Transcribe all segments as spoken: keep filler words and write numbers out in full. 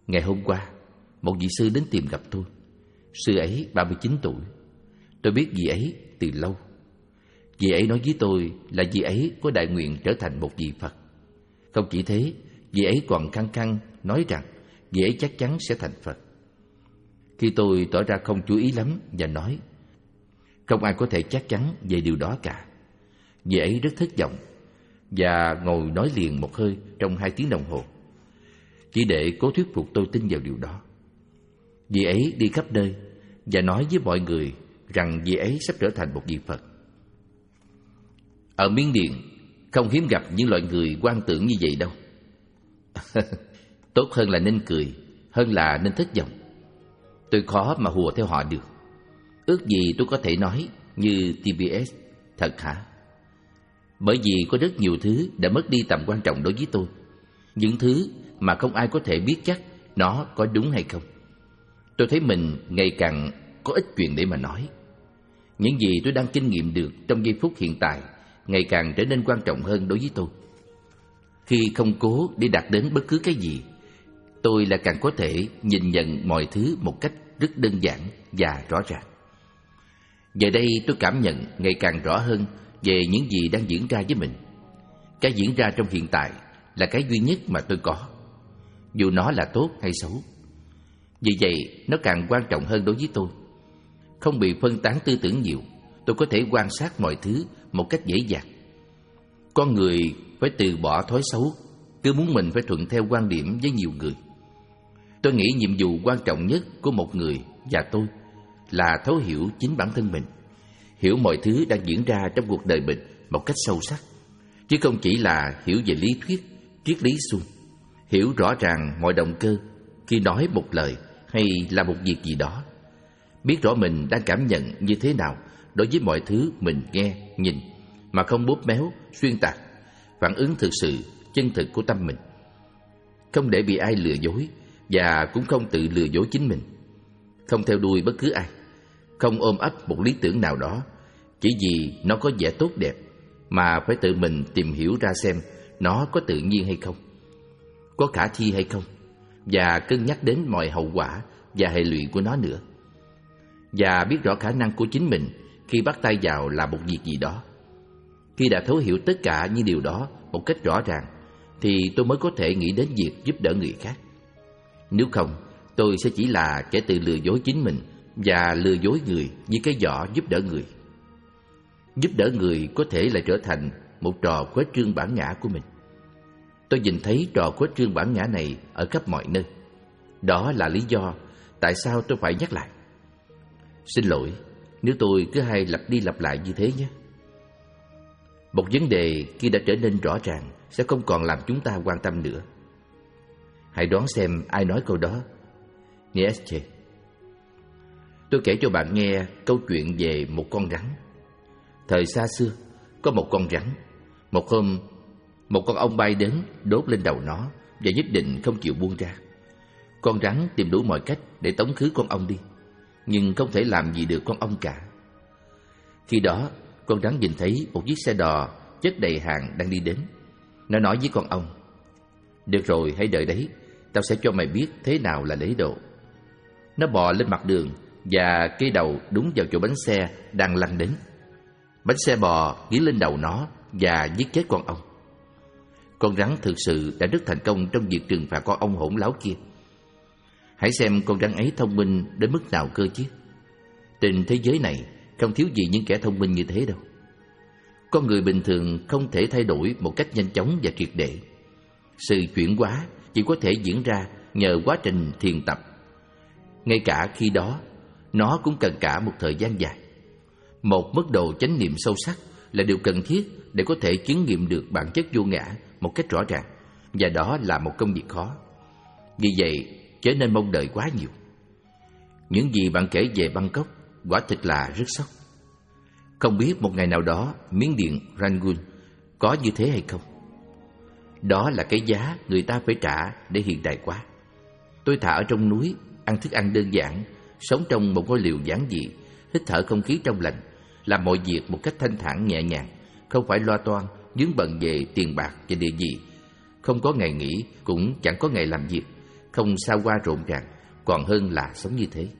Ngày hôm qua, một vị sư đến tìm gặp tôi. Sư ấy ba mươi chín tuổi. Tôi biết vị ấy từ lâu. Vị ấy nói với tôi là vị ấy có đại nguyện trở thành một vị Phật. Không chỉ thế, vị ấy còn khăng khăng nói rằng vị ấy chắc chắn sẽ thành Phật. Khi tôi tỏ ra không chú ý lắm và nói không ai có thể chắc chắn về điều đó cả, vị ấy rất thất vọng và ngồi nói liền một hơi trong hai tiếng đồng hồ, chỉ để cố thuyết phục tôi tin vào điều đó. Vị ấy đi khắp nơi và nói với mọi người rằng vị ấy sắp trở thành một vị Phật. Ở Miến Điện không hiếm gặp những loại người quan tưởng như vậy đâu. Tốt hơn là nên cười, hơn là nên thất vọng. Tôi khó mà hùa theo họ được. Ước gì tôi có thể nói như tê bê ét, thật hả? Bởi vì có rất nhiều thứ đã mất đi tầm quan trọng đối với tôi. Những thứ mà không ai có thể biết chắc nó có đúng hay không. Tôi thấy mình ngày càng có ít chuyện để mà nói. Những gì tôi đang kinh nghiệm được trong giây phút hiện tại ngày càng trở nên quan trọng hơn đối với tôi. Khi không cố để đạt đến bất cứ cái gì, tôi lại càng có thể nhìn nhận mọi thứ một cách rất đơn giản và rõ ràng. Giờ đây tôi cảm nhận ngày càng rõ hơn về những gì đang diễn ra với mình. Cái diễn ra trong hiện tại là cái duy nhất mà tôi có, dù nó là tốt hay xấu. Vì vậy, nó càng quan trọng hơn đối với tôi. Không bị phân tán tư tưởng nhiều, tôi có thể quan sát mọi thứ một cách dễ dàng. Con người phải từ bỏ thói xấu, cứ muốn mình phải thuận theo quan điểm với nhiều người. Tôi nghĩ nhiệm vụ quan trọng nhất của một người và tôi là thấu hiểu chính bản thân mình, hiểu mọi thứ đang diễn ra trong cuộc đời mình một cách sâu sắc, chứ không chỉ là hiểu về lý thuyết, triết lý suông, hiểu rõ ràng mọi động cơ khi nói một lời hay làm một việc gì đó, biết rõ mình đang cảm nhận như thế nào đối với mọi thứ mình nghe, nhìn, mà không bóp méo, xuyên tạc, phản ứng thực sự, chân thực của tâm mình. Không để bị ai lừa dối và cũng không tự lừa dối chính mình. Không theo đuôi bất cứ ai, không ôm ấp một lý tưởng nào đó chỉ vì nó có vẻ tốt đẹp, mà phải tự mình tìm hiểu ra xem nó có tự nhiên hay không, có khả thi hay không, và cân nhắc đến mọi hậu quả và hệ lụy của nó nữa. Và biết rõ khả năng của chính mình khi bắt tay vào làm một việc gì đó. Khi đã thấu hiểu tất cả những điều đó một cách rõ ràng, thì tôi mới có thể nghĩ đến việc giúp đỡ người khác. Nếu không, tôi sẽ chỉ là kẻ tự lừa dối chính mình và lừa dối người với cái vỏ giúp đỡ người. Giúp đỡ người có thể là trở thành một trò khuếch trương bản ngã của mình. Tôi nhìn thấy trò khuếch trương bản ngã này ở khắp mọi nơi. Đó là lý do tại sao tôi phải nhắc lại. Xin lỗi nếu tôi cứ hay lặp đi lặp lại như thế nhé. Một vấn đề khi đã trở nên rõ ràng sẽ không còn làm chúng ta quan tâm nữa. Hãy đoán xem ai nói câu đó. Nietzsche. Tôi kể cho bạn nghe câu chuyện về một con rắn. Thời xa xưa, có một con rắn. Một hôm, một con ong bay đến đốt lên đầu nó và nhất định không chịu buông ra. Con rắn tìm đủ mọi cách để tống khứ con ong đi, nhưng không thể làm gì được con ong cả. Khi đó, con rắn nhìn thấy một chiếc xe đò chất đầy hàng đang đi đến. Nó nói với con ong: "Được rồi, hãy đợi đấy, tao sẽ cho mày biết thế nào là lễ độ." Nó bò lên mặt đường và cây đầu đúng vào chỗ bánh xe đang lăn đến. Bánh xe bò nghiến lên đầu nó và giết chết con ong. Con rắn thực sự đã rất thành công trong việc trừng phạt con ong hỗn láo kia. Hãy xem con rắn ấy thông minh đến mức nào cơ chứ. Trên thế giới này không thiếu gì những kẻ thông minh như thế đâu. Con người bình thường không thể thay đổi một cách nhanh chóng và triệt để. Sự chuyển hóa chỉ có thể diễn ra nhờ quá trình thiền tập. Ngay cả khi đó, nó cũng cần cả một thời gian dài. Một mức độ chánh niệm sâu sắc là điều cần thiết để có thể chứng nghiệm được bản chất vô ngã một cách rõ ràng, và đó là một công việc khó. Vì vậy, chớ nên mong đợi quá nhiều. Những gì bạn kể về Bangkok quả thực là rất sốc. Không biết một ngày nào đó Miến Điện Rangoon có như thế hay không. Đó là cái giá người ta phải trả để hiện đại quá. Tôi thà ở trong núi, ăn thức ăn đơn giản, sống trong một ngôi lều giản dị, hít thở không khí trong lành, làm mọi việc một cách thanh thản nhẹ nhàng, không phải lo toan, vướng bận về tiền bạc và địa vị, không có ngày nghỉ, cũng chẳng có ngày làm việc, không xa hoa rộn ràng, còn hơn là sống như thế.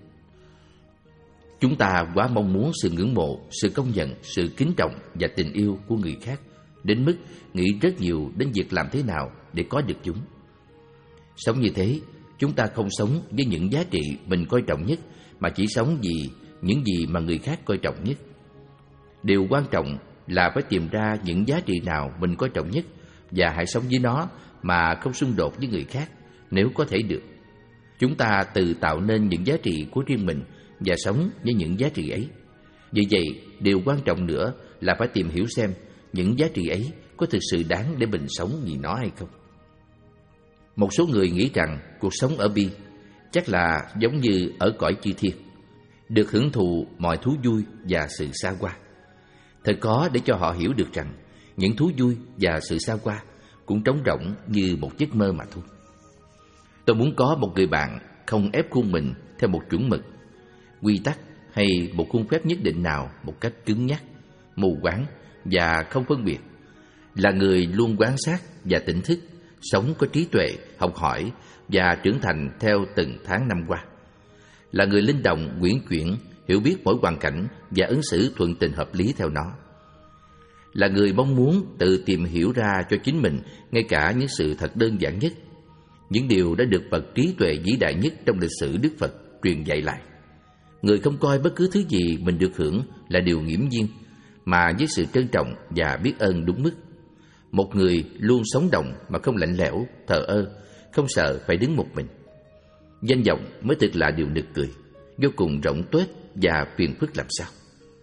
Chúng ta quá mong muốn sự ngưỡng mộ, sự công nhận, sự kính trọng và tình yêu của người khác, đến mức nghĩ rất nhiều đến việc làm thế nào để có được chúng. Sống như thế, chúng ta không sống với những giá trị mình coi trọng nhất, mà chỉ sống vì những gì mà người khác coi trọng nhất. Điều quan trọng là phải tìm ra những giá trị nào mình coi trọng nhất và hãy sống với nó mà không xung đột với người khác nếu có thể được. Chúng ta tự tạo nên những giá trị của riêng mình và sống với những giá trị ấy. Vì vậy, điều quan trọng nữa là phải tìm hiểu xem những giá trị ấy có thực sự đáng để mình sống vì nó hay không. Một số người nghĩ rằng cuộc sống ở bi chắc là giống như ở cõi chư thiên, được hưởng thụ mọi thú vui và sự xa hoa. Thật khó để cho họ hiểu được rằng những thú vui và sự xa hoa cũng trống rỗng như một giấc mơ mà thôi. Tôi muốn có một người bạn không ép khuôn mình theo một chuẩn mực, quy tắc hay một khuôn phép nhất định nào một cách cứng nhắc, mù quáng và không phân biệt. Là người luôn quan sát và tỉnh thức, sống có trí tuệ, học hỏi và trưởng thành theo từng tháng năm qua. Là người linh động, uyển chuyển, hiểu biết mỗi hoàn cảnh và ứng xử thuận tình hợp lý theo nó. Là người mong muốn tự tìm hiểu ra cho chính mình ngay cả những sự thật đơn giản nhất, những điều đã được bậc trí tuệ vĩ đại nhất trong lịch sử Đức Phật truyền dạy lại. Người không coi bất cứ thứ gì mình được hưởng là điều nghiễm nhiên, mà với sự trân trọng và biết ơn đúng mức. Một người luôn sống động mà không lạnh lẽo, thờ ơ, không sợ phải đứng một mình. Danh vọng mới thực là điều nực cười, vô cùng rỗng tuếch và phiền phức làm sao.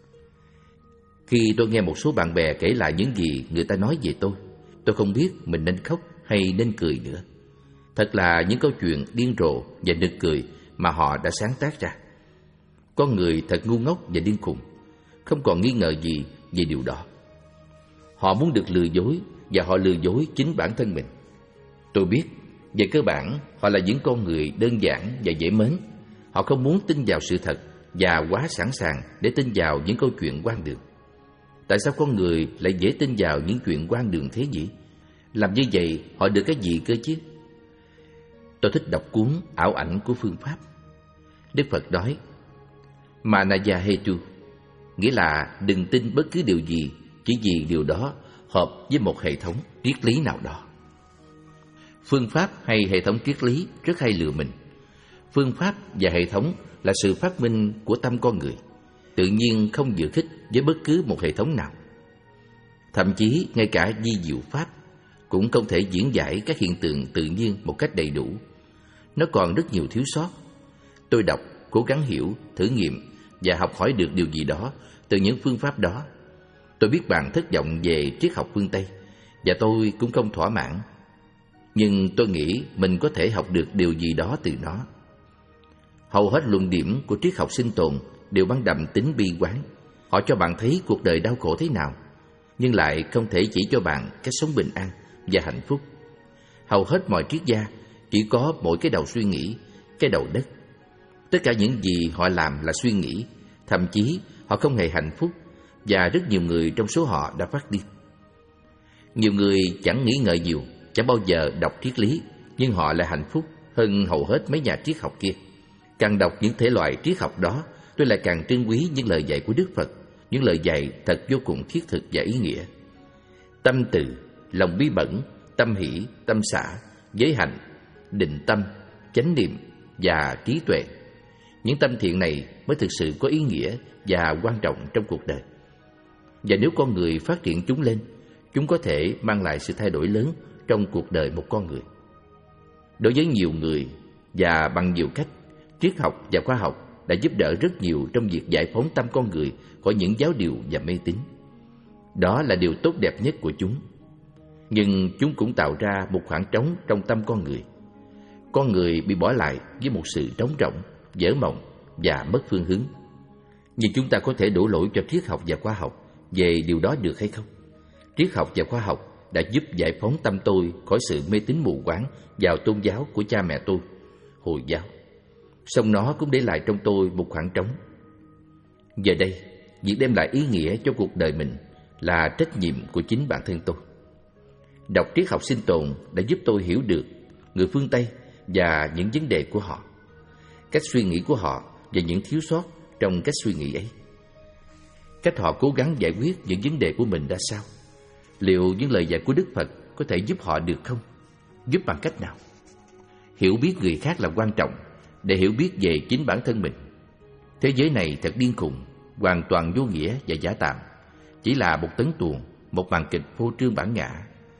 Khi tôi nghe một số bạn bè kể lại những gì người ta nói về tôi, tôi không biết mình nên khóc hay nên cười nữa. Thật là những câu chuyện điên rồ và nực cười mà họ đã sáng tác ra. Con người thật ngu ngốc và điên khùng, không còn nghi ngờ gì về điều đó. Họ muốn được lừa dối và họ lừa dối chính bản thân mình. Tôi biết, về cơ bản, họ là những con người đơn giản và dễ mến. Họ không muốn tin vào sự thật và quá sẵn sàng để tin vào những câu chuyện hoang đường. Tại sao con người lại dễ tin vào những chuyện hoang đường thế nhỉ? Làm như vậy họ được cái gì cơ chứ? Tôi thích đọc cuốn Ảo ảnh của phương pháp. Đức Phật nói Manaya Hetu, nghĩa là đừng tin bất cứ điều gì chỉ vì điều đó hợp với một hệ thống triết lý nào đó. Phương pháp hay hệ thống triết lý rất hay lừa mình. Phương pháp và hệ thống là sự phát minh của tâm con người, tự nhiên không dự khích với bất cứ một hệ thống nào. Thậm chí ngay cả di diệu pháp cũng không thể diễn giải các hiện tượng tự nhiên một cách đầy đủ. Nó còn rất nhiều thiếu sót. Tôi đọc, cố gắng hiểu, thử nghiệm và học hỏi được điều gì đó từ những phương pháp đó. Tôi biết bạn thất vọng về triết học phương Tây, và tôi cũng không thỏa mãn. Nhưng tôi nghĩ mình có thể học được điều gì đó từ nó. Hầu hết luận điểm của triết học sinh tồn đều mang đậm tính bi quan. Họ cho bạn thấy cuộc đời đau khổ thế nào, nhưng lại không thể chỉ cho bạn cách sống bình an và hạnh phúc. Hầu hết mọi triết gia chỉ có mỗi cái đầu suy nghĩ, cái đầu đất. Tất cả những gì họ làm là suy nghĩ, thậm chí họ không hề hạnh phúc, và rất nhiều người trong số họ đã phát điên. Nhiều người chẳng nghĩ ngợi nhiều, chẳng bao giờ đọc triết lý, nhưng họ lại hạnh phúc hơn hầu hết mấy nhà triết học kia. Càng đọc những thể loại triết học đó, tôi lại càng trân quý những lời dạy của Đức Phật, những lời dạy thật vô cùng thiết thực và ý nghĩa. Tâm từ, lòng bi bẩn, tâm hỷ, tâm xả, giới hạnh, định tâm, chánh niệm và trí tuệ. Những tâm thiện này mới thực sự có ý nghĩa và quan trọng trong cuộc đời. Và nếu con người phát triển chúng lên, chúng có thể mang lại sự thay đổi lớn trong cuộc đời một con người. Đối với nhiều người và bằng nhiều cách, triết học và khoa học đã giúp đỡ rất nhiều trong việc giải phóng tâm con người khỏi những giáo điều và mê tín. Đó là điều tốt đẹp nhất của chúng. Nhưng chúng cũng tạo ra một khoảng trống trong tâm con người. Con người bị bỏ lại với một sự trống rỗng, dở mộng và mất phương hướng. Nhưng chúng ta có thể đổ lỗi cho triết học và khoa học về điều đó được hay không? Triết học và khoa học đã giúp giải phóng tâm tôi khỏi sự mê tín mù quáng vào tôn giáo của cha mẹ tôi, Hồi giáo. Song nó cũng để lại trong tôi một khoảng trống. Giờ đây, việc đem lại ý nghĩa cho cuộc đời mình là trách nhiệm của chính bản thân tôi. Đọc triết học sinh tồn đã giúp tôi hiểu được người phương Tây và những vấn đề của họ, cách suy nghĩ của họ và những thiếu sót trong cách suy nghĩ ấy. Cách họ cố gắng giải quyết những vấn đề của mình ra sao? Liệu những lời dạy của Đức Phật có thể giúp họ được không? Giúp bằng cách nào? Hiểu biết người khác là quan trọng để hiểu biết về chính bản thân mình. Thế giới này thật điên khùng, hoàn toàn vô nghĩa và giả tạm, chỉ là một tấn tuồng, một màn kịch phô trương bản ngã.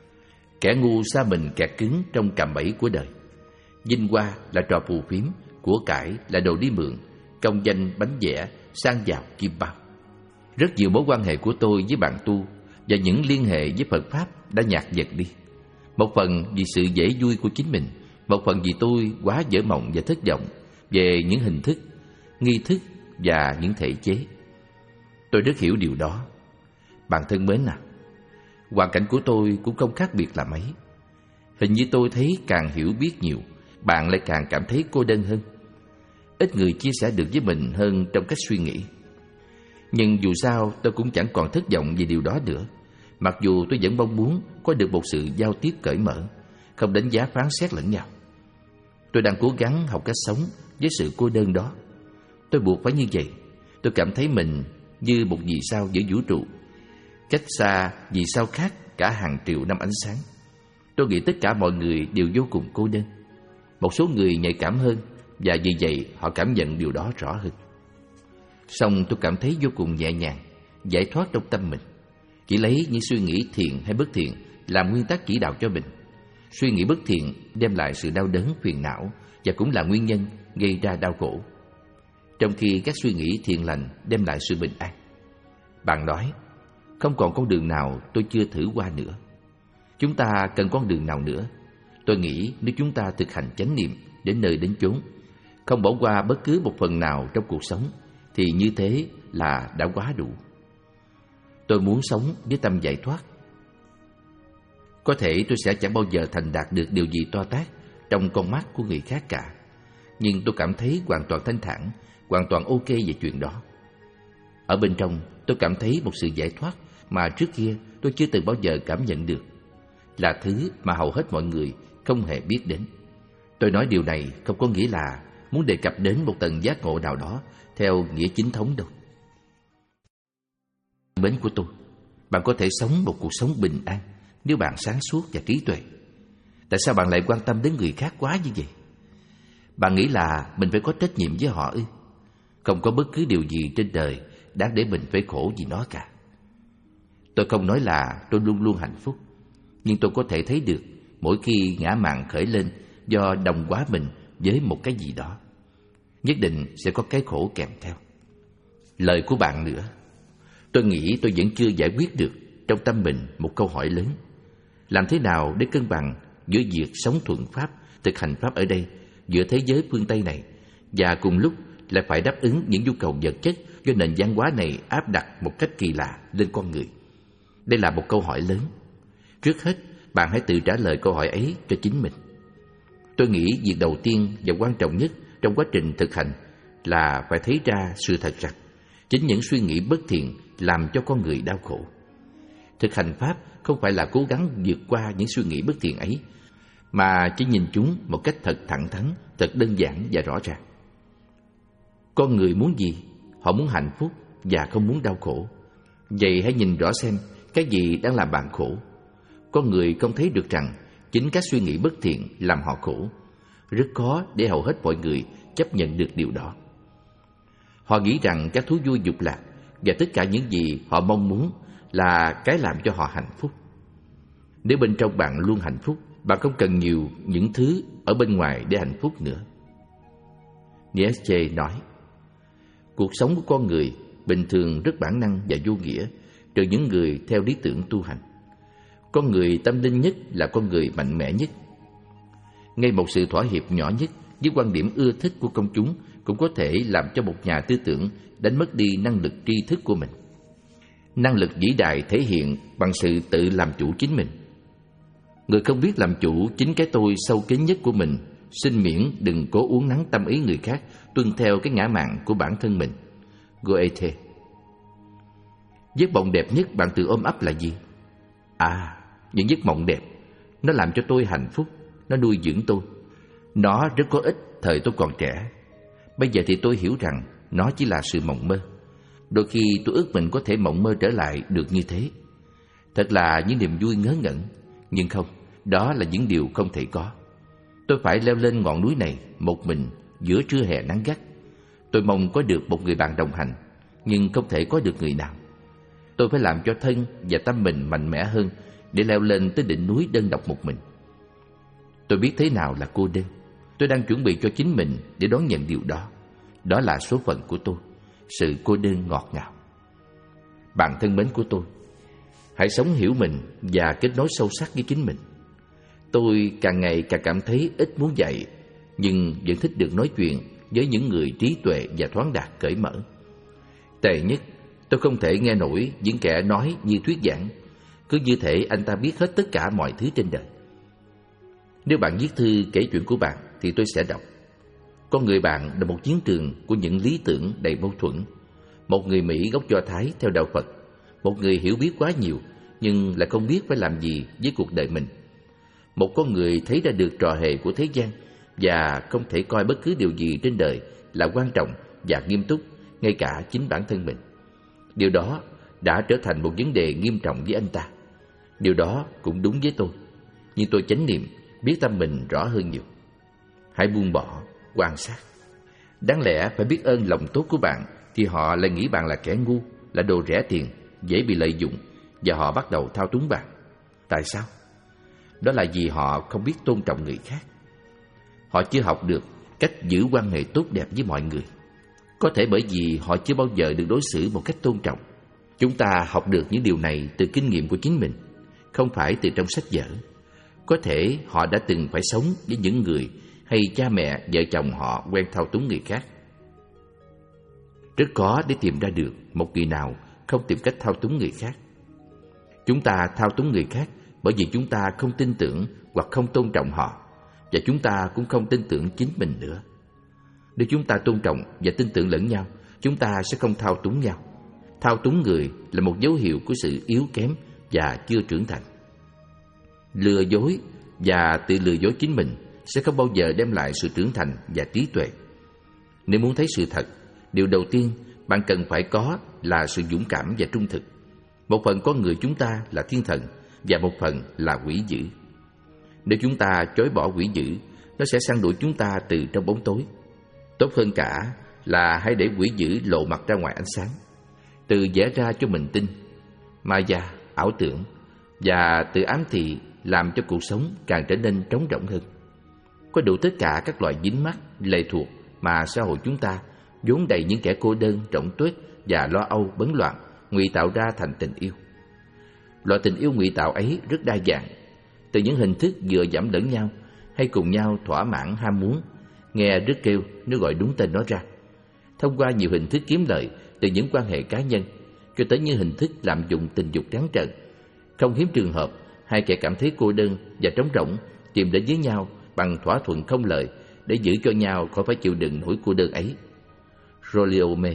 Kẻ ngu sa mình kẹt cứng trong cạm bẫy của đời. Vinh hoa là trò phù phiếm, của cải là đồ đi mượn, công danh bánh vẽ, sang giàu kim bao. Rất nhiều mối quan hệ của tôi với bạn tu và những liên hệ với Phật Pháp đã nhạt dần đi. Một phần vì sự dễ vui của chính mình, một phần vì tôi quá dở mộng và thất vọng về những hình thức, nghi thức và những thể chế. Tôi rất hiểu điều đó. Bạn thân mến à, hoàn cảnh của tôi cũng không khác biệt là mấy. Hình như tôi thấy càng hiểu biết nhiều, bạn lại càng cảm thấy cô đơn hơn. Ít người chia sẻ được với mình hơn trong cách suy nghĩ. Nhưng dù sao tôi cũng chẳng còn thất vọng về điều đó nữa. Mặc dù tôi vẫn mong muốn có được một sự giao tiếp cởi mở, không đánh giá phán xét lẫn nhau. Tôi đang cố gắng học cách sống với sự cô đơn đó. Tôi buộc phải như vậy. Tôi cảm thấy mình như một vì sao giữa vũ trụ, cách xa vì sao khác cả hàng triệu năm ánh sáng. Tôi nghĩ tất cả mọi người đều vô cùng cô đơn. Một số người nhạy cảm hơn, và vì vậy họ cảm nhận điều đó rõ hơn. Song tôi cảm thấy vô cùng nhẹ nhàng, giải thoát trong tâm mình. Chỉ lấy những suy nghĩ thiện hay bất thiện làm nguyên tắc chỉ đạo cho mình. Suy nghĩ bất thiện đem lại sự đau đớn, phiền não và cũng là nguyên nhân gây ra đau khổ, trong khi các suy nghĩ thiện lành đem lại sự bình an. Bạn nói, không còn con đường nào tôi chưa thử qua nữa. Chúng ta cần con đường nào nữa? Tôi nghĩ nếu chúng ta thực hành chánh niệm đến nơi đến chốn, không bỏ qua bất cứ một phần nào trong cuộc sống, thì như thế là đã quá đủ. Tôi muốn sống với tâm giải thoát. Có thể tôi sẽ chẳng bao giờ thành đạt được điều gì to tát trong con mắt của người khác cả, nhưng tôi cảm thấy hoàn toàn thanh thản, hoàn toàn ok về chuyện đó. Ở bên trong, tôi cảm thấy một sự giải thoát mà trước kia tôi chưa từng bao giờ cảm nhận được, là thứ mà hầu hết mọi người không hề biết đến. Tôi nói điều này không có nghĩa là muốn đề cập đến một tầng giác ngộ nào đó theo nghĩa chính thống đâu. Mến của tôi, bạn có thể sống một cuộc sống bình an nếu bạn sáng suốt và trí tuệ. Tại sao bạn lại quan tâm đến người khác quá như vậy? Bạn nghĩ là mình phải có trách nhiệm với họ ư? Không có bất cứ điều gì trên đời đáng để mình phải khổ vì nó cả. Tôi không nói là tôi luôn luôn hạnh phúc, nhưng tôi có thể thấy được mỗi khi ngã mạn khởi lên do đồng hóa mình với một cái gì đó, nhất định sẽ có cái khổ kèm theo. Lời của bạn nữa, tôi nghĩ tôi vẫn chưa giải quyết được trong tâm mình một câu hỏi lớn. Làm thế nào để cân bằng giữa việc sống thuận pháp, thực hành pháp ở đây, giữa thế giới phương Tây này, và cùng lúc lại phải đáp ứng những nhu cầu vật chất do nền văn hóa này áp đặt một cách kỳ lạ lên con người? Đây là một câu hỏi lớn. Trước hết, bạn hãy tự trả lời câu hỏi ấy cho chính mình. Tôi nghĩ việc đầu tiên và quan trọng nhất trong quá trình thực hành là phải thấy ra sự thật rằng chính những suy nghĩ bất thiện làm cho con người đau khổ. Thực hành pháp không phải là cố gắng vượt qua những suy nghĩ bất thiện ấy, mà chỉ nhìn chúng một cách thật thẳng thắn, thật đơn giản và rõ ràng. Con người muốn gì? Họ muốn hạnh phúc và không muốn đau khổ. Vậy hãy nhìn rõ xem cái gì đang làm bạn khổ. Con người không thấy được rằng chính các suy nghĩ bất thiện làm họ khổ. Rất khó để hầu hết mọi người chấp nhận được điều đó. Họ nghĩ rằng các thú vui dục lạc và tất cả những gì họ mong muốn là cái làm cho họ hạnh phúc. Nếu bên trong bạn luôn hạnh phúc, bạn không cần nhiều những thứ ở bên ngoài để hạnh phúc nữa. Nietzsche nói, cuộc sống của con người bình thường rất bản năng và vô nghĩa, trừ những người theo lý tưởng tu hành. Con người tâm linh nhất là con người mạnh mẽ nhất. Ngay một sự thỏa hiệp nhỏ nhất với quan điểm ưa thích của công chúng cũng có thể làm cho một nhà tư tưởng đánh mất đi năng lực tri thức của mình. Năng lực vĩ đại thể hiện bằng sự tự làm chủ chính mình. Người không biết làm chủ chính cái tôi sâu kín nhất của mình, xin miễn đừng cố uốn nắn tâm ý người khác tuân theo cái ngã mạn của bản thân mình. Goethe. Giấc mộng đẹp nhất bạn tự ôm ấp là gì? À, những giấc mộng đẹp. Nó làm cho tôi hạnh phúc, nó nuôi dưỡng tôi. Nó rất có ích thời tôi còn trẻ. Bây giờ thì tôi hiểu rằng nó chỉ là sự mộng mơ. Đôi khi tôi ước mình có thể mộng mơ trở lại được như thế. Thật là những niềm vui ngớ ngẩn. Nhưng không, đó là những điều không thể có. Tôi phải leo lên ngọn núi này một mình giữa trưa hè nắng gắt. Tôi mong có được một người bạn đồng hành, nhưng không thể có được người nào. Tôi phải làm cho thân và tâm mình mạnh mẽ hơn để leo lên tới đỉnh núi đơn độc một mình. Tôi biết thế nào là cô đơn. Tôi đang chuẩn bị cho chính mình để đón nhận điều đó. Đó là số phận của tôi, sự cô đơn ngọt ngào. Bạn thân mến của tôi, hãy sống hiểu mình và kết nối sâu sắc với chính mình. Tôi càng ngày càng cảm thấy ít muốn dạy, nhưng vẫn thích được nói chuyện với những người trí tuệ và thoáng đạt cởi mở. Tệ nhất, tôi không thể nghe nổi những kẻ nói như thuyết giảng, cứ như thể anh ta biết hết tất cả mọi thứ trên đời. Nếu bạn viết thư kể chuyện của bạn thì tôi sẽ đọc. Con người bạn là một chiến trường của những lý tưởng đầy mâu thuẫn. Một người Mỹ gốc Do Thái theo đạo Phật, một người hiểu biết quá nhiều nhưng lại không biết phải làm gì với cuộc đời mình. Một con người thấy ra được trò hề của thế gian và không thể coi bất cứ điều gì trên đời là quan trọng và nghiêm túc, ngay cả chính bản thân mình. Điều đó đã trở thành một vấn đề nghiêm trọng với anh ta. Điều đó cũng đúng với tôi, nhưng tôi chánh niệm, biết tâm mình rõ hơn nhiều. Hãy buông bỏ, quan sát. Đáng lẽ phải biết ơn lòng tốt của bạn, thì họ lại nghĩ bạn là kẻ ngu, là đồ rẻ tiền, dễ bị lợi dụng, và họ bắt đầu thao túng bạn. Tại sao? Đó là vì họ không biết tôn trọng người khác. Họ chưa học được cách giữ quan hệ tốt đẹp với mọi người. Có thể bởi vì họ chưa bao giờ được đối xử một cách tôn trọng. Chúng ta học được những điều này từ kinh nghiệm của chính mình, không phải từ trong sách vở. Có thể họ đã từng phải sống với những người hay cha mẹ, vợ chồng họ quen thao túng người khác. Rất khó để tìm ra được một người nào không tìm cách thao túng người khác. Chúng ta thao túng người khác bởi vì chúng ta không tin tưởng hoặc không tôn trọng họ, và chúng ta cũng không tin tưởng chính mình nữa. Nếu chúng ta tôn trọng và tin tưởng lẫn nhau, chúng ta sẽ không thao túng nhau. Thao túng người là một dấu hiệu của sự yếu kém và chưa trưởng thành. Lừa dối và tự lừa dối chính mình sẽ không bao giờ đem lại sự trưởng thành và trí tuệ. Nếu muốn thấy sự thật, điều đầu tiên bạn cần phải có là sự dũng cảm và trung thực. Một phần con người chúng ta là thiên thần và một phần là quỷ dữ. Nếu chúng ta chối bỏ quỷ dữ, nó sẽ săn đuổi chúng ta từ trong bóng tối. Tốt hơn cả là hãy để quỷ dữ lộ mặt ra ngoài ánh sáng, tự vẽ ra cho mình tin, maya, ảo tưởng, và tự ám thị làm cho cuộc sống càng trở nên trống rỗng hơn. Có đủ tất cả các loại dính mắc, lệ thuộc mà xã hội chúng ta vốn đầy những kẻ cô đơn, rỗng tuếch và lo âu bấn loạn, ngụy tạo ra thành tình yêu. Loại tình yêu ngụy tạo ấy rất đa dạng, từ những hình thức dựa dẫm lẫn nhau hay cùng nhau thỏa mãn ham muốn, nghe rứt kêu nếu gọi đúng tên nó ra, thông qua nhiều hình thức kiếm lợi từ những quan hệ cá nhân, cho tới những hình thức lạm dụng tình dục trắng trợn. Không hiếm trường hợp hai kẻ cảm thấy cô đơn và trống rỗng tìm đến với nhau bằng thỏa thuận không lời để giữ cho nhau khỏi phải chịu đựng nỗi cô đơn ấy. Rolliome.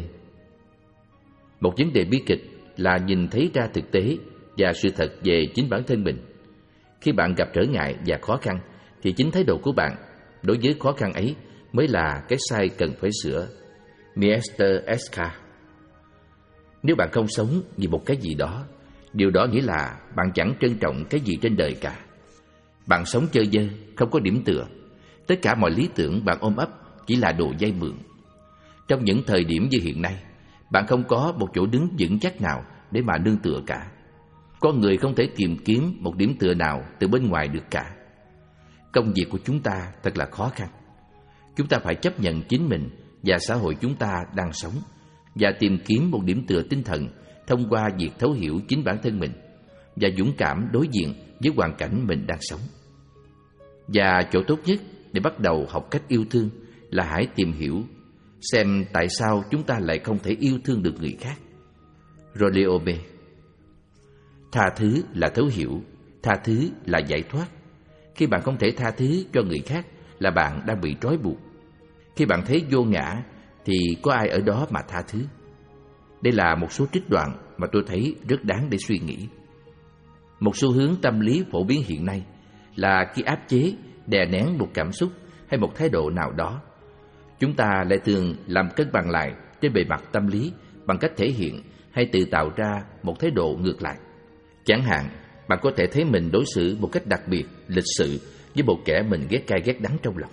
Một vấn đề bi kịch là nhìn thấy ra thực tế và sự thật về chính bản thân mình. Khi bạn gặp trở ngại và khó khăn, thì chính thái độ của bạn đối với khó khăn ấy mới là cái sai cần phải sửa. Mister Eska. Nếu bạn không sống vì một cái gì đó, điều đó nghĩa là bạn chẳng trân trọng cái gì trên đời cả. Bạn sống chơi vơ, không có điểm tựa. Tất cả mọi lý tưởng bạn ôm ấp chỉ là đồ vay mượn. Trong những thời điểm như hiện nay, bạn không có một chỗ đứng vững chắc nào để mà nương tựa cả. Con người không thể tìm kiếm một điểm tựa nào từ bên ngoài được cả. Công việc của chúng ta thật là khó khăn. Chúng ta phải chấp nhận chính mình và xã hội chúng ta đang sống, và tìm kiếm một điểm tựa tinh thần thông qua việc thấu hiểu chính bản thân mình và dũng cảm đối diện với hoàn cảnh mình đang sống. Và chỗ tốt nhất để bắt đầu học cách yêu thương là hãy tìm hiểu xem tại sao chúng ta lại không thể yêu thương được người khác. Rolliome. Tha thứ là thấu hiểu, tha thứ là giải thoát. Khi bạn không thể tha thứ cho người khác là bạn đang bị trói buộc. Khi bạn thấy vô ngã thì có ai ở đó mà tha thứ. Đây là một số trích đoạn mà tôi thấy rất đáng để suy nghĩ. Một xu hướng tâm lý phổ biến hiện nay là khi áp chế, đè nén một cảm xúc hay một thái độ nào đó. Chúng ta lại thường làm cân bằng lại trên bề mặt tâm lý bằng cách thể hiện hay tự tạo ra một thái độ ngược lại. Chẳng hạn, bạn có thể thấy mình đối xử một cách đặc biệt, lịch sự với một kẻ mình ghét cay ghét đắng trong lòng.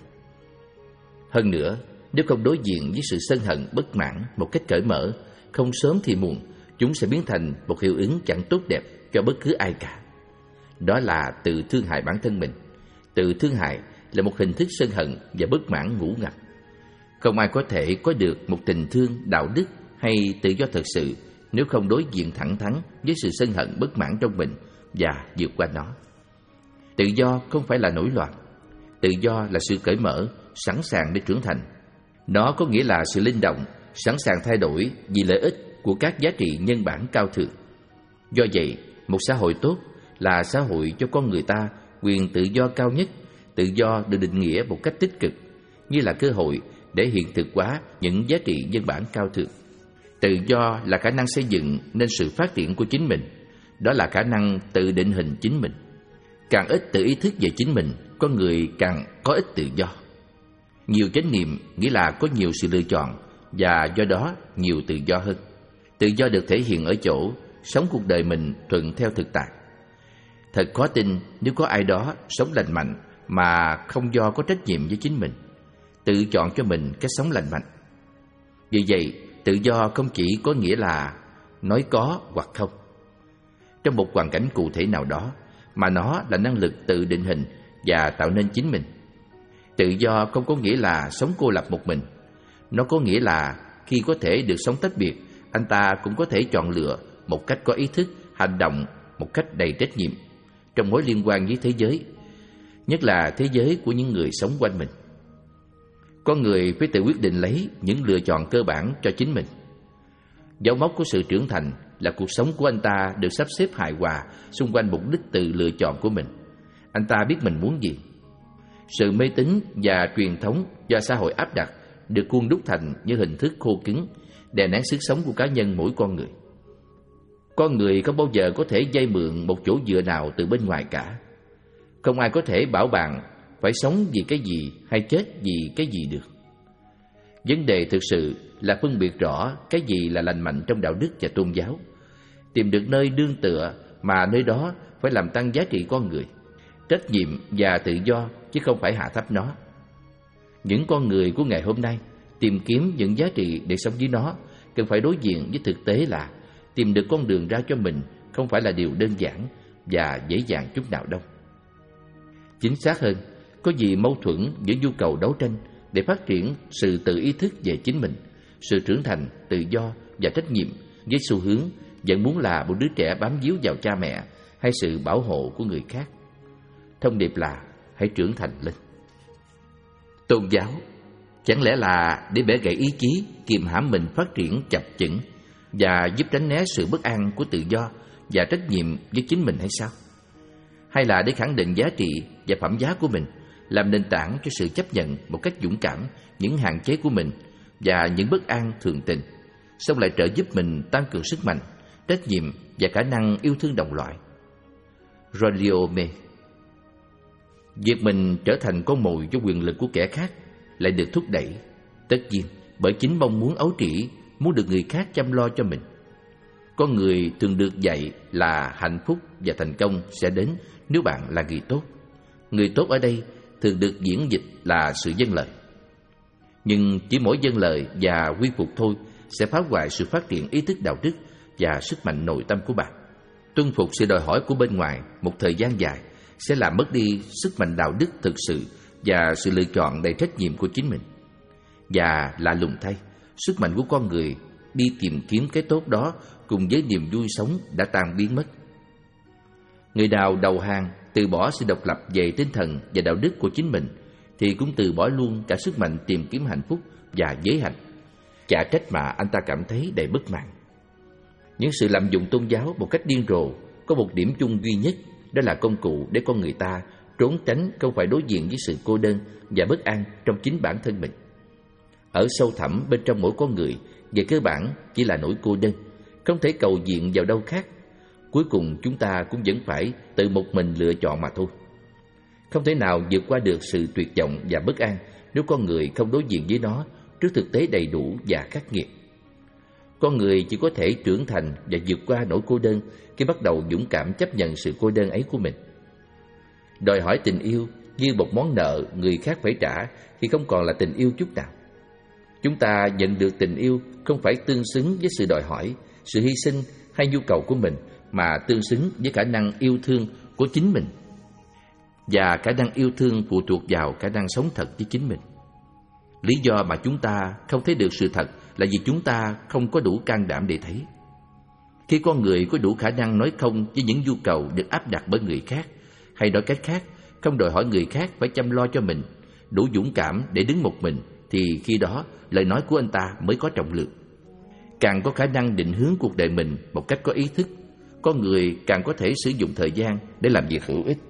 Hơn nữa, nếu không đối diện với sự sân hận, bất mãn một cách cởi mở, không sớm thì muộn, chúng sẽ biến thành một hiệu ứng chẳng tốt đẹp cho bất cứ ai cả. Đó là tự thương hại bản thân mình. Tự thương hại là một hình thức sân hận và bất mãn ngủ ngập. Không ai có thể có được một tình thương, đạo đức hay tự do thật sự nếu không đối diện thẳng thắn với sự sân hận bất mãn trong mình và vượt qua nó. Tự do không phải là nổi loạn. Tự do là sự cởi mở, sẵn sàng để trưởng thành. Nó có nghĩa là sự linh động, sẵn sàng thay đổi vì lợi ích của các giá trị nhân bản cao thượng. Do vậy, một xã hội tốt là xã hội cho con người ta quyền tự do cao nhất. Tự do được định nghĩa một cách tích cực, như là cơ hội để hiện thực hóa những giá trị nhân bản cao thượng. Tự do là khả năng xây dựng nên sự phát triển của chính mình. Đó là khả năng tự định hình chính mình. Càng ít tự ý thức về chính mình, con người càng có ít tự do. Nhiều chánh niệm nghĩa là có nhiều sự lựa chọn và do đó nhiều tự do hơn. Tự do được thể hiện ở chỗ sống cuộc đời mình thuận theo thực tại. Thật khó tin nếu có ai đó sống lành mạnh mà không do có trách nhiệm với chính mình, tự chọn cho mình cách sống lành mạnh. Vì vậy, tự do không chỉ có nghĩa là nói có hoặc không trong một hoàn cảnh cụ thể nào đó, mà nó là năng lực tự định hình và tạo nên chính mình. Tự do không có nghĩa là sống cô lập một mình. Nó có nghĩa là khi có thể được sống tách biệt, anh ta cũng có thể chọn lựa một cách có ý thức, hành động một cách đầy trách nhiệm trong mối liên quan với thế giới, nhất là thế giới của những người sống quanh mình. Con người phải tự quyết định lấy những lựa chọn cơ bản cho chính mình. Dấu mốc của sự trưởng thành là cuộc sống của anh ta được sắp xếp hài hòa xung quanh mục đích tự lựa chọn của mình. Anh ta biết mình muốn gì. Sự mê tín và truyền thống do xã hội áp đặt được khuôn đúc thành như hình thức khô cứng, đè nén sức sống của cá nhân mỗi con người. Con người không bao giờ có thể vay mượn một chỗ dựa nào từ bên ngoài cả. Không ai có thể bảo bạn phải sống vì cái gì hay chết vì cái gì được. Vấn đề thực sự là phân biệt rõ cái gì là lành mạnh trong đạo đức và tôn giáo, tìm được nơi nương tựa mà nơi đó phải làm tăng giá trị con người, trách nhiệm và tự do chứ không phải hạ thấp nó. Những con người của ngày hôm nay tìm kiếm những giá trị để sống với nó cần phải đối diện với thực tế là tìm được con đường ra cho mình không phải là điều đơn giản và dễ dàng chút nào đâu. Chính xác hơn, có gì mâu thuẫn giữa nhu cầu đấu tranh để phát triển sự tự ý thức về chính mình, sự trưởng thành, tự do và trách nhiệm với xu hướng vẫn muốn là một đứa trẻ bám víu vào cha mẹ hay sự bảo hộ của người khác. Thông điệp là hãy trưởng thành lên. Tôn giáo chẳng lẽ là để bẻ gãy ý chí, kiềm hãm mình phát triển chập chững và giúp tránh né sự bất an của tự do và trách nhiệm với chính mình hay sao? Hay là để khẳng định giá trị và phẩm giá của mình, làm nền tảng cho sự chấp nhận một cách dũng cảm những hạn chế của mình và những bất an thường tình, xong lại trợ giúp mình tăng cường sức mạnh, trách nhiệm và khả năng yêu thương đồng loại? Rolio May. Việc mình trở thành con mồi cho quyền lực của kẻ khác lại được thúc đẩy, tất nhiên, bởi chính mong muốn ấu trĩ muốn được người khác chăm lo cho mình. Con người thường được dạy là hạnh phúc và thành công sẽ đến nếu bạn là người tốt. Người tốt ở đây thường được diễn dịch là sự vâng lời. Nhưng chỉ mỗi vâng lời và quy phục thôi sẽ phá hoại sự phát triển ý thức đạo đức và sức mạnh nội tâm của bạn. Tuân phục sự đòi hỏi của bên ngoài một thời gian dài sẽ làm mất đi sức mạnh đạo đức thực sự và sự lựa chọn đầy trách nhiệm của chính mình. Và lạ lùng thay, sức mạnh của con người đi tìm kiếm cái tốt đó cùng với niềm vui sống đã tan biến mất. Người nào đầu hàng, từ bỏ sự độc lập về tinh thần và đạo đức của chính mình thì cũng từ bỏ luôn cả sức mạnh tìm kiếm hạnh phúc và giới hạnh. Chả trách mà anh ta cảm thấy đầy bất mãn. Những sự lạm dụng tôn giáo một cách điên rồ có một điểm chung duy nhất, đó là công cụ để con người ta trốn tránh không phải đối diện với sự cô đơn và bất an trong chính bản thân mình. Ở sâu thẳm bên trong mỗi con người, về cơ bản chỉ là nỗi cô đơn, không thể cầu viện vào đâu khác. Cuối cùng chúng ta cũng vẫn phải tự một mình lựa chọn mà thôi. Không thể nào vượt qua được sự tuyệt vọng và bất an nếu con người không đối diện với nó trước thực tế đầy đủ và khắc nghiệt. Con người chỉ có thể trưởng thành và vượt qua nỗi cô đơn khi bắt đầu dũng cảm chấp nhận sự cô đơn ấy của mình. Đòi hỏi tình yêu như một món nợ người khác phải trả thì không còn là tình yêu chút nào. Chúng ta nhận được tình yêu không phải tương xứng với sự đòi hỏi, sự hy sinh hay nhu cầu của mình, mà tương xứng với khả năng yêu thương của chính mình. Và khả năng yêu thương phụ thuộc vào khả năng sống thật với chính mình. Lý do mà chúng ta không thấy được sự thật là vì chúng ta không có đủ can đảm để thấy. Khi con người có đủ khả năng nói không với những nhu cầu được áp đặt bởi người khác, hay nói cách khác, không đòi hỏi người khác phải chăm lo cho mình, đủ dũng cảm để đứng một mình, thì khi đó lời nói của anh ta mới có trọng lượng. Càng có khả năng định hướng cuộc đời mình một cách có ý thức, con người càng có thể sử dụng thời gian để làm việc hữu ích.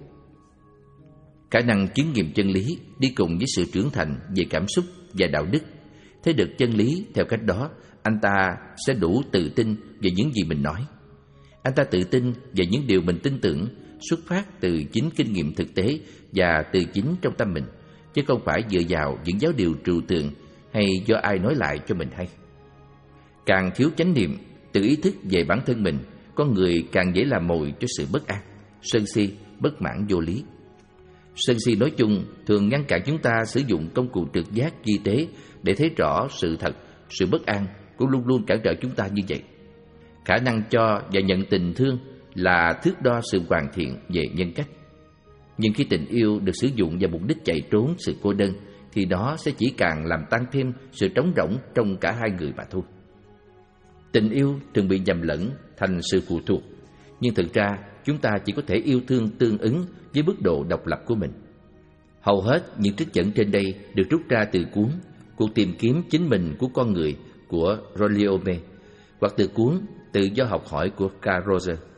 Khả năng chứng nghiệm chân lý đi cùng với sự trưởng thành về cảm xúc và đạo đức. Thấy được chân lý theo cách đó, anh ta sẽ đủ tự tin về những gì mình nói. Anh ta tự tin về những điều mình tin tưởng, xuất phát từ chính kinh nghiệm thực tế và từ chính trong tâm mình, chứ không phải dựa vào những giáo điều trừu tượng hay do ai nói lại cho mình hay. Càng thiếu chánh niệm, tự ý thức về bản thân mình, con người càng dễ làm mồi cho sự bất an, sân si, bất mãn vô lý. Sân si nói chung thường ngăn cản chúng ta sử dụng công cụ trực giác vi tế để thấy rõ sự thật. Sự bất an cũng luôn luôn cản trở chúng ta như vậy. Khả năng cho và nhận tình thương là thước đo sự hoàn thiện về nhân cách. Nhưng khi tình yêu được sử dụng vào mục đích chạy trốn sự cô đơn, thì nó sẽ chỉ càng làm tăng thêm sự trống rỗng trong cả hai người mà thôi. Tình yêu thường bị nhầm lẫn thành sự phụ thuộc, nhưng thực ra chúng ta chỉ có thể yêu thương tương ứng với mức độ độc lập của mình. Hầu hết những trích dẫn trên đây được rút ra từ cuốn Cuộc tìm kiếm chính mình của con người của Rolli Ome, hoặc từ cuốn Tự do học hỏi của Carl Rogers.